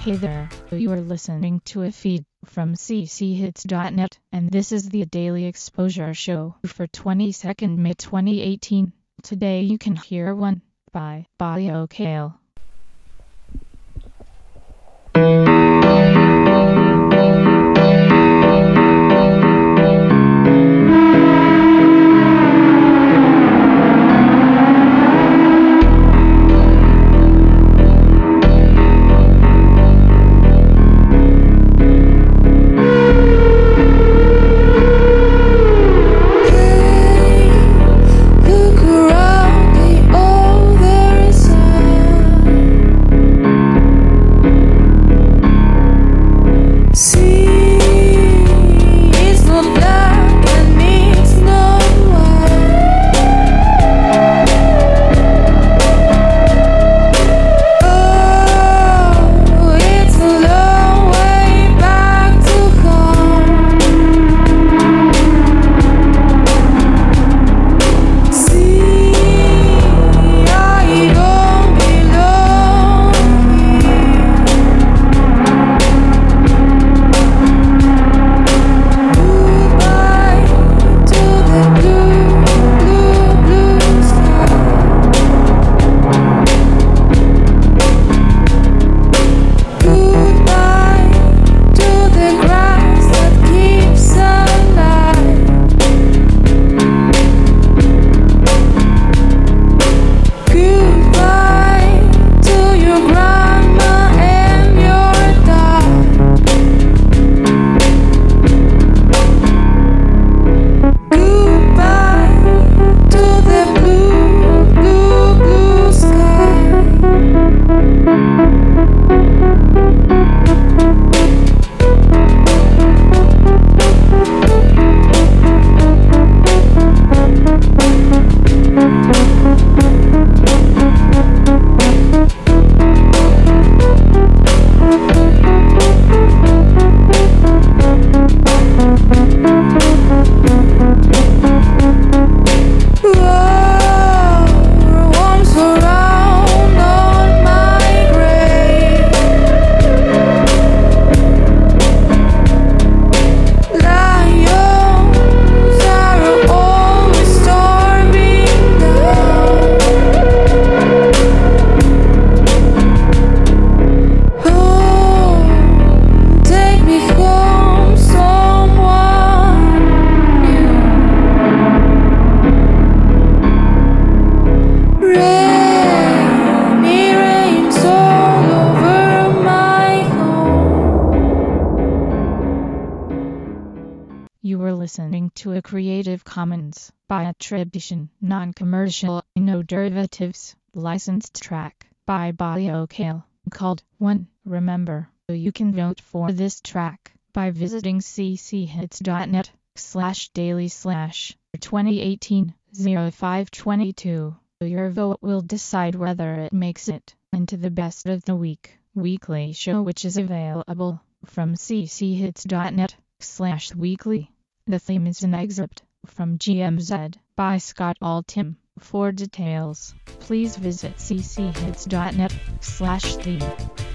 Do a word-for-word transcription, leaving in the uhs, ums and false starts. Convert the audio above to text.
Hey there, you are listening to a feed from c c hits dot net, and this is the Daily Exposure Show for twenty-second May twenty eighteen. Today you can hear one by BioKale. You were listening to a Creative Commons by attribution, non-commercial, no derivatives, licensed track by BioKale called One. Remember, you can vote for this track by visiting c c hits dot net slash daily slash twenty eighteen oh five twenty-two. Your vote will decide whether it makes it into the best of the week weekly show, which is available from c c hits dot net slash weekly. The theme is an excerpt from G M Z by Scott Altham. For details, please visit c c hits dot net slash theme.